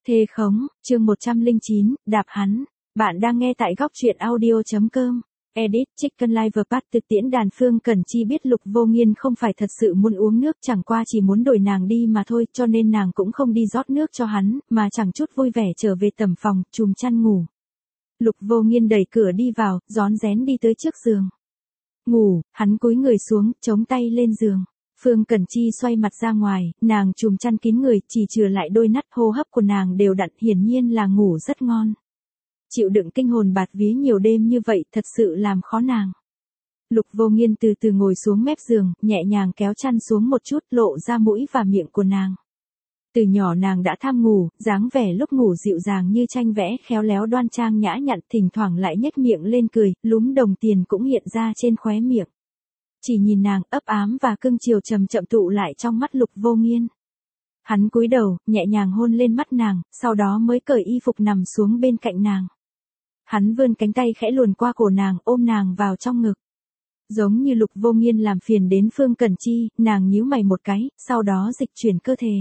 Thề khống, chương 109, đạp hắn. Bạn đang nghe tại góc truyện audio.com. Edit, Chicken Live Part thực tiễn đàn. Phương Cẩn Chi biết Lục Vô Nghiên không phải thật sự muốn uống nước, chẳng qua chỉ muốn đổi nàng đi mà thôi, cho nên nàng cũng không đi rót nước cho hắn, mà chẳng chút vui vẻ trở về tầm phòng, chùm chăn ngủ. Lục Vô Nghiên đẩy cửa đi vào, rón rén đi tới trước giường. Ngủ, hắn cúi người xuống, chống tay lên giường. Phương Cẩn Chi xoay mặt ra ngoài, nàng chùm chăn kín người, chỉ chừa lại đôi nắt, hô hấp của nàng đều đặn, hiển nhiên là ngủ rất ngon. Chịu đựng kinh hồn bạt vía nhiều đêm như vậy thật sự làm khó nàng. Lục Vô Nghiên từ từ ngồi xuống mép giường, nhẹ nhàng kéo chăn xuống một chút, lộ ra mũi và miệng của nàng. Từ nhỏ nàng đã tham ngủ, dáng vẻ lúc ngủ dịu dàng như tranh vẽ, khéo léo đoan trang nhã nhặn, thỉnh thoảng lại nhếch miệng lên cười, lúm đồng tiền cũng hiện ra trên khóe miệng. Chỉ nhìn nàng ấp ám và cưng chiều chậm chậm tụ lại trong mắt Lục Vô Nghiên. Hắn cúi đầu, nhẹ nhàng hôn lên mắt nàng, sau đó mới cởi y phục nằm xuống bên cạnh nàng. Hắn vươn cánh tay khẽ luồn qua cổ nàng, ôm nàng vào trong ngực. Giống như Lục Vô Nghiên làm phiền đến Phương Cẩn Chi, nàng nhíu mày một cái, sau đó dịch chuyển cơ thể.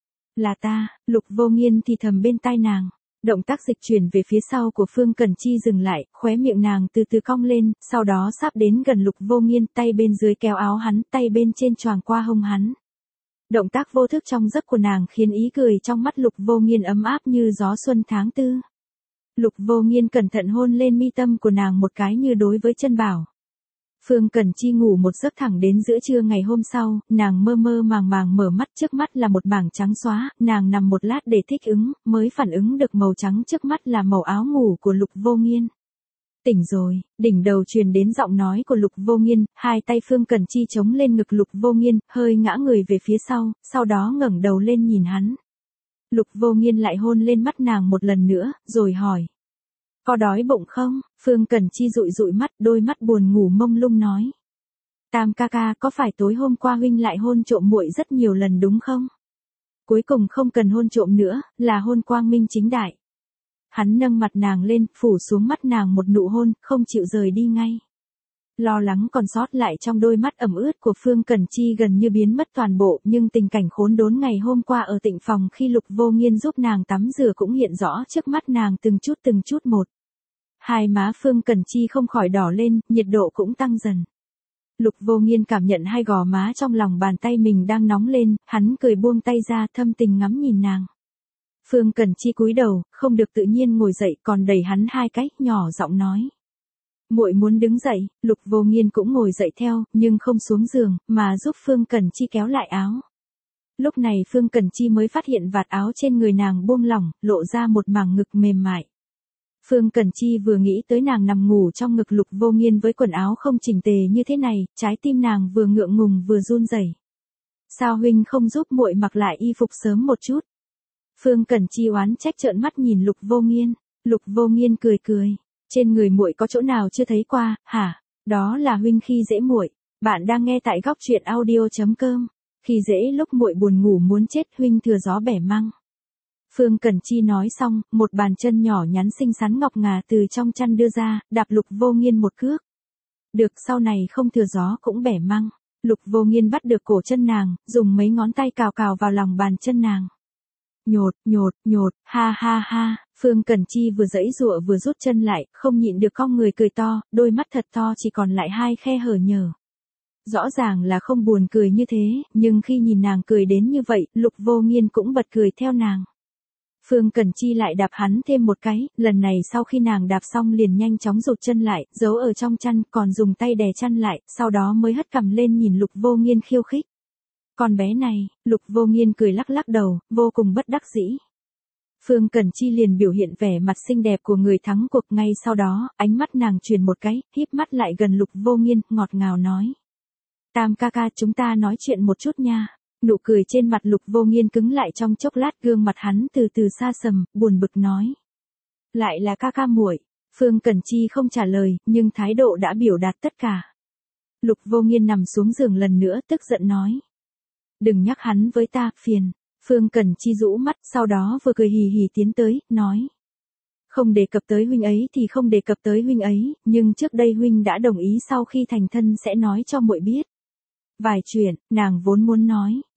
Là ta, Lục Vô Nghiên thì thầm bên tai nàng. Động tác dịch chuyển về phía sau của Phương Cẩn Chi dừng lại, khóe miệng nàng từ từ cong lên, sau đó sắp đến gần Lục Vô Nghiên, tay bên dưới kéo áo hắn, tay bên trên choàng qua hông hắn. Động tác vô thức trong giấc của nàng khiến ý cười trong mắt Lục Vô Nghiên ấm áp như gió xuân tháng tư. Lục Vô Nghiên cẩn thận hôn lên mi tâm của nàng một cái như đối với chân bảo. Phương Cẩn Chi ngủ một giấc thẳng đến giữa trưa ngày hôm sau, nàng mơ mơ màng màng mở mắt, trước mắt là một mảng trắng xóa, nàng nằm một lát để thích ứng, mới phản ứng được màu trắng trước mắt là màu áo ngủ của Lục Vô Nghiên. Tỉnh rồi, đỉnh đầu truyền đến giọng nói của Lục Vô Nghiên, hai tay Phương Cẩn Chi chống lên ngực Lục Vô Nghiên, hơi ngã người về phía sau đó ngẩng đầu lên nhìn hắn. Lục Vô Nghiên lại hôn lên mắt nàng một lần nữa, rồi hỏi. Có đói bụng không? Phương Cẩn Chi dụi dụi mắt, đôi mắt buồn ngủ mông lung nói. Tam ca ca, có phải tối hôm qua huynh lại hôn trộm muội rất nhiều lần đúng không? Cuối cùng không cần hôn trộm nữa, là hôn quang minh chính đại. Hắn nâng mặt nàng lên, phủ xuống mắt nàng một nụ hôn, không chịu rời đi ngay. Lo lắng còn sót lại trong đôi mắt ẩm ướt của Phương Cẩn Chi gần như biến mất toàn bộ, nhưng tình cảnh khốn đốn ngày hôm qua ở tịnh phòng khi Lục Vô Nghiên giúp nàng tắm rửa cũng hiện rõ trước mắt nàng từng chút một. Hai má Phương Cẩn Chi không khỏi đỏ lên, nhiệt độ cũng tăng dần. Lục Vô Nghiên cảm nhận hai gò má trong lòng bàn tay mình đang nóng lên, hắn cười buông tay ra, thâm tình ngắm nhìn nàng. Phương Cẩn Chi cúi đầu, không được tự nhiên ngồi dậy, còn đẩy hắn hai cái, nhỏ giọng nói. Muội muốn đứng dậy. Lục Vô Nghiên cũng ngồi dậy theo, nhưng không xuống giường, mà giúp Phương Cẩn Chi kéo lại áo. Lúc này Phương Cẩn Chi mới phát hiện vạt áo trên người nàng buông lỏng, lộ ra một mảng ngực mềm mại. Phương Cẩn Chi vừa nghĩ tới nàng nằm ngủ trong ngực Lục Vô Nghiên với quần áo không chỉnh tề như thế này, trái tim nàng vừa ngượng ngùng vừa run rẩy. Sao huynh không giúp muội mặc lại y phục sớm một chút? Phương Cẩn Chi oán trách trợn mắt nhìn Lục Vô Nghiên. Lục Vô Nghiên cười cười. Trên người muội có chỗ nào chưa thấy qua, hả? Đó là huynh khi dễ muội. Bạn đang nghe tại góc truyện audio.com. Khi dễ lúc muội buồn ngủ muốn chết, huynh thừa gió bẻ măng. Phương Cẩn Chi nói xong, một bàn chân nhỏ nhắn xinh xắn ngọc ngà từ trong chăn đưa ra, đạp Lục Vô Nghiên một cước. Được, sau này không thừa gió cũng bẻ măng. Lục Vô Nghiên bắt được cổ chân nàng, dùng mấy ngón tay cào cào vào lòng bàn chân nàng. Nhột, ha ha ha. Phương Cẩn Chi vừa giãy giụa vừa rút chân lại, không nhịn được cong người cười to, đôi mắt thật to chỉ còn lại hai khe hở nhờ. Rõ ràng là không buồn cười như thế, nhưng khi nhìn nàng cười đến như vậy, Lục Vô Nghiên cũng bật cười theo nàng. Phương Cẩn Chi lại đạp hắn thêm một cái, lần này sau khi nàng đạp xong liền nhanh chóng rụt chân lại, giấu ở trong chăn, còn dùng tay đè chăn lại, sau đó mới hất cằm lên nhìn Lục Vô Nghiên khiêu khích. Con bé này. Lục Vô Nghiên cười lắc lắc đầu, vô cùng bất đắc dĩ. Phương Cẩn Chi liền biểu hiện vẻ mặt xinh đẹp của người thắng cuộc, ngay sau đó, ánh mắt nàng chuyển một cái, híp mắt lại gần Lục Vô Nghiên, ngọt ngào nói. Tam ca ca, chúng ta nói chuyện một chút nha. Nụ cười trên mặt Lục Vô Nghiên cứng lại trong chốc lát, gương mặt hắn từ từ xa sầm, buồn bực nói. Lại là ca ca muội. Phương Cẩn Chi không trả lời, nhưng thái độ đã biểu đạt tất cả. Lục Vô Nghiên nằm xuống giường lần nữa, tức giận nói. Đừng nhắc hắn với ta, phiền. Phương Cẩn Chi rũ mắt, sau đó vừa cười hì hì tiến tới, nói. Không đề cập tới huynh ấy thì không đề cập tới huynh ấy, nhưng trước đây huynh đã đồng ý sau khi thành thân sẽ nói cho muội biết. Vài chuyện, nàng vốn muốn nói,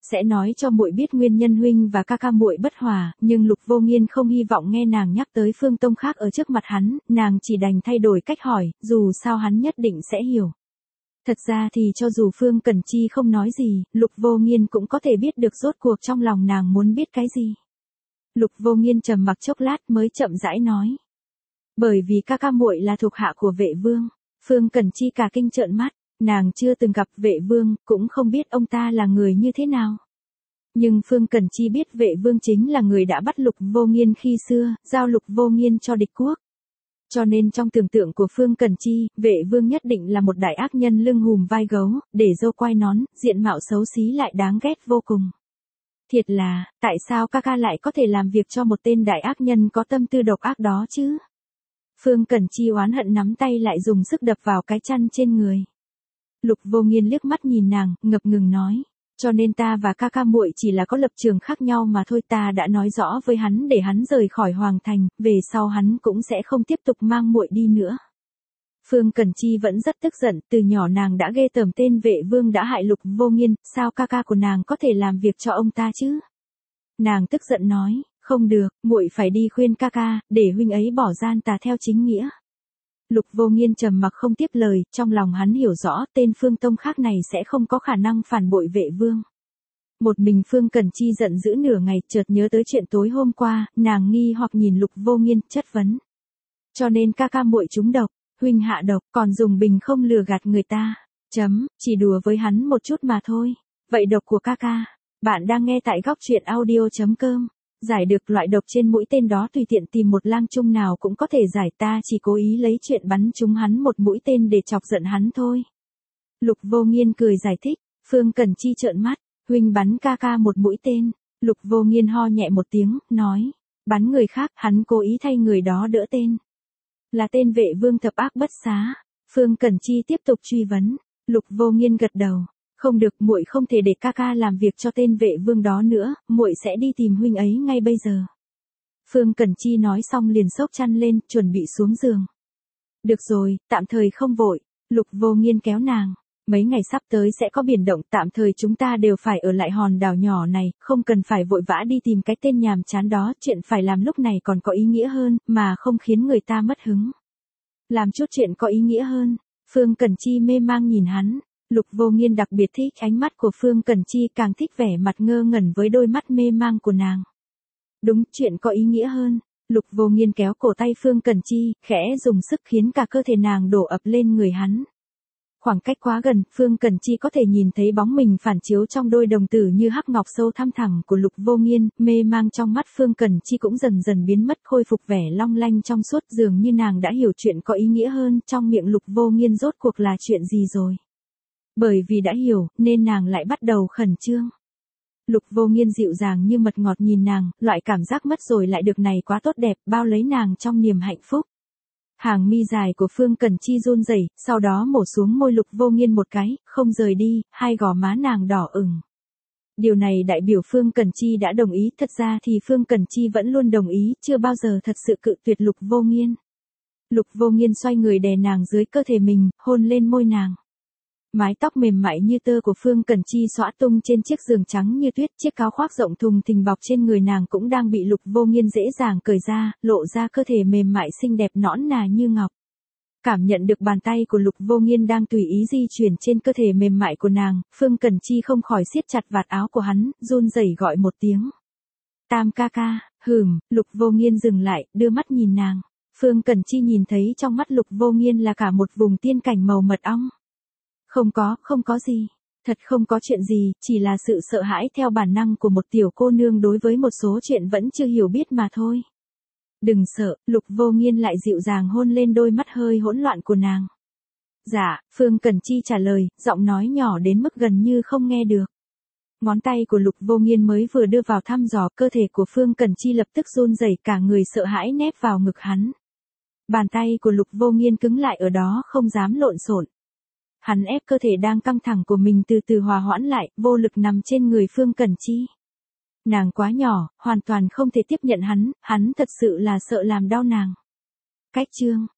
Sẽ nói cho muội biết nguyên nhân huynh và ca ca muội bất hòa, nhưng Lục Vô Nghiên không hy vọng nghe nàng nhắc tới Phương Tông khác ở trước mặt hắn, nàng chỉ đành thay đổi cách hỏi, dù sao hắn nhất định sẽ hiểu. Thật ra thì cho dù Phương Cẩn Chi không nói gì, Lục Vô Nghiên cũng có thể biết được rốt cuộc trong lòng nàng muốn biết cái gì. Lục Vô Nghiên trầm mặc chốc lát mới chậm rãi nói. Bởi vì ca ca muội là thuộc hạ của Vệ Vương. Phương Cẩn Chi cả kinh trợn mắt, nàng chưa từng gặp Vệ Vương, cũng không biết ông ta là người như thế nào. Nhưng Phương Cẩn Chi biết Vệ Vương chính là người đã bắt Lục Vô Nghiên khi xưa, giao Lục Vô Nghiên cho địch quốc. Cho nên trong tưởng tượng của Phương Cẩn Chi, Vệ Vương nhất định là một đại ác nhân lưng hùm vai gấu, để râu quai nón, diện mạo xấu xí lại đáng ghét vô cùng. Thiệt là, tại sao ca ca lại có thể làm việc cho một tên đại ác nhân có tâm tư độc ác đó chứ? Phương Cẩn Chi oán hận nắm tay lại dùng sức đập vào cái chăn trên người. Lục Vô Nghiên liếc mắt nhìn nàng, ngập ngừng nói. Cho nên ta và ca ca muội chỉ là có lập trường khác nhau mà thôi, ta đã nói rõ với hắn để hắn rời khỏi Hoàng Thành, về sau hắn cũng sẽ không tiếp tục mang muội đi nữa. Phương Cẩn Chi vẫn rất tức giận, từ nhỏ nàng đã ghê tởm tên Vệ Vương đã hại Lục Vô Nghiên, sao ca ca của nàng có thể làm việc cho ông ta chứ? Nàng tức giận nói, không được, muội phải đi khuyên ca ca, để huynh ấy bỏ gian tà theo chính nghĩa. Lục Vô Nghiên trầm mặc không tiếp lời, trong lòng hắn hiểu rõ tên Phương Tông khác này sẽ không có khả năng phản bội Vệ Vương. Một mình Phương Cẩn Chi giận dữ nửa ngày, chợt nhớ tới chuyện tối hôm qua, nàng nghi hoặc nhìn Lục Vô Nghiên, chất vấn. Cho nên ca ca muội trúng độc, huynh hạ độc, còn dùng bình không lừa gạt người ta. Chỉ đùa với hắn một chút mà thôi. Vậy độc của ca ca, bạn đang nghe tại góc truyện audio.com. Giải được loại độc trên mũi tên đó tùy tiện tìm một lang trung nào cũng có thể giải, ta chỉ cố ý lấy chuyện bắn trúng hắn một mũi tên để chọc giận hắn thôi. Lục Vô Nghiên cười giải thích, Phương Cẩn Chi trợn mắt, huynh bắn ca ca một mũi tên. Lục Vô Nghiên ho nhẹ một tiếng, nói, bắn người khác, hắn cố ý thay người đó đỡ tên. Là tên Vệ Vương thập ác bất xá. Phương Cẩn Chi tiếp tục truy vấn, Lục Vô Nghiên gật đầu. Không được, muội không thể để ca ca làm việc cho tên Vệ Vương đó nữa, muội sẽ đi tìm huynh ấy ngay bây giờ. Phương Cẩn Chi nói xong liền xốc chăn lên, chuẩn bị xuống giường. Được rồi, tạm thời không vội. Lục Vô Nghiên kéo nàng. Mấy ngày sắp tới sẽ có biển động, tạm thời chúng ta đều phải ở lại hòn đảo nhỏ này, không cần phải vội vã đi tìm cái tên nhàm chán đó, chuyện phải làm lúc này còn có ý nghĩa hơn, mà không khiến người ta mất hứng. Làm chút chuyện có ý nghĩa hơn. Phương Cẩn Chi mê mang nhìn hắn. Lục Vô Nghiên đặc biệt thích ánh mắt của Phương Cẩn Chi, càng thích vẻ mặt ngơ ngẩn với đôi mắt mê mang của nàng. Đúng, chuyện có ý nghĩa hơn. Lục Vô Nghiên kéo cổ tay Phương Cẩn Chi, khẽ dùng sức khiến cả cơ thể nàng đổ ập lên người hắn. Khoảng cách quá gần, Phương Cẩn Chi có thể nhìn thấy bóng mình phản chiếu trong đôi đồng tử như hắc ngọc sâu thăm thẳm của Lục Vô Nghiên, mê mang trong mắt Phương Cẩn Chi cũng dần dần biến mất, khôi phục vẻ long lanh trong suốt, dường như nàng đã hiểu chuyện có ý nghĩa hơn, trong miệng Lục Vô Nghiên rốt cuộc là chuyện gì rồi. Bởi vì đã hiểu, nên nàng lại bắt đầu khẩn trương. Lục Vô Nghiên dịu dàng như mật ngọt nhìn nàng, loại cảm giác mất rồi lại được này quá tốt đẹp, bao lấy nàng trong niềm hạnh phúc. Hàng mi dài của Phương Cẩn Chi run rẩy, sau đó mổ xuống môi Lục Vô Nghiên một cái, không rời đi, hai gò má nàng đỏ ửng. Điều này đại biểu Phương Cẩn Chi đã đồng ý, thật ra thì Phương Cẩn Chi vẫn luôn đồng ý, chưa bao giờ thật sự cự tuyệt Lục Vô Nghiên. Lục Vô Nghiên xoay người đè nàng dưới cơ thể mình, hôn lên môi nàng. Mái tóc mềm mại như tơ của Phương Cẩn Chi xõa tung trên chiếc giường trắng như tuyết, chiếc áo khoác rộng thùng thình bọc trên người nàng cũng đang bị Lục Vô Nghiên dễ dàng cởi ra, lộ ra cơ thể mềm mại xinh đẹp nõn nà như ngọc. Cảm nhận được bàn tay của Lục Vô Nghiên đang tùy ý di chuyển trên cơ thể mềm mại của nàng, Phương Cẩn Chi không khỏi siết chặt vạt áo của hắn, run rẩy gọi một tiếng. Tam ca ca, Lục Vô Nghiên dừng lại, đưa mắt nhìn nàng. Phương Cẩn Chi nhìn thấy trong mắt Lục Vô Nghiên là cả một vùng tiên cảnh màu mật ong. Không có gì. Thật không có chuyện gì, chỉ là sự sợ hãi theo bản năng của một tiểu cô nương đối với một số chuyện vẫn chưa hiểu biết mà thôi. Đừng sợ, Lục Vô Nghiên lại dịu dàng hôn lên đôi mắt hơi hỗn loạn của nàng. Dạ, Phương Cẩn Chi trả lời, giọng nói nhỏ đến mức gần như không nghe được. Ngón tay của Lục Vô Nghiên mới vừa đưa vào thăm dò, cơ thể của Phương Cẩn Chi lập tức run rẩy, cả người sợ hãi nép vào ngực hắn. Bàn tay của Lục Vô Nghiên cứng lại ở đó, không dám lộn xộn. Hắn ép cơ thể đang căng thẳng của mình từ từ hòa hoãn lại, vô lực nằm trên người Phương Cẩn Chi. Nàng quá nhỏ, hoàn toàn không thể tiếp nhận hắn thật sự là sợ làm đau nàng. Cách chương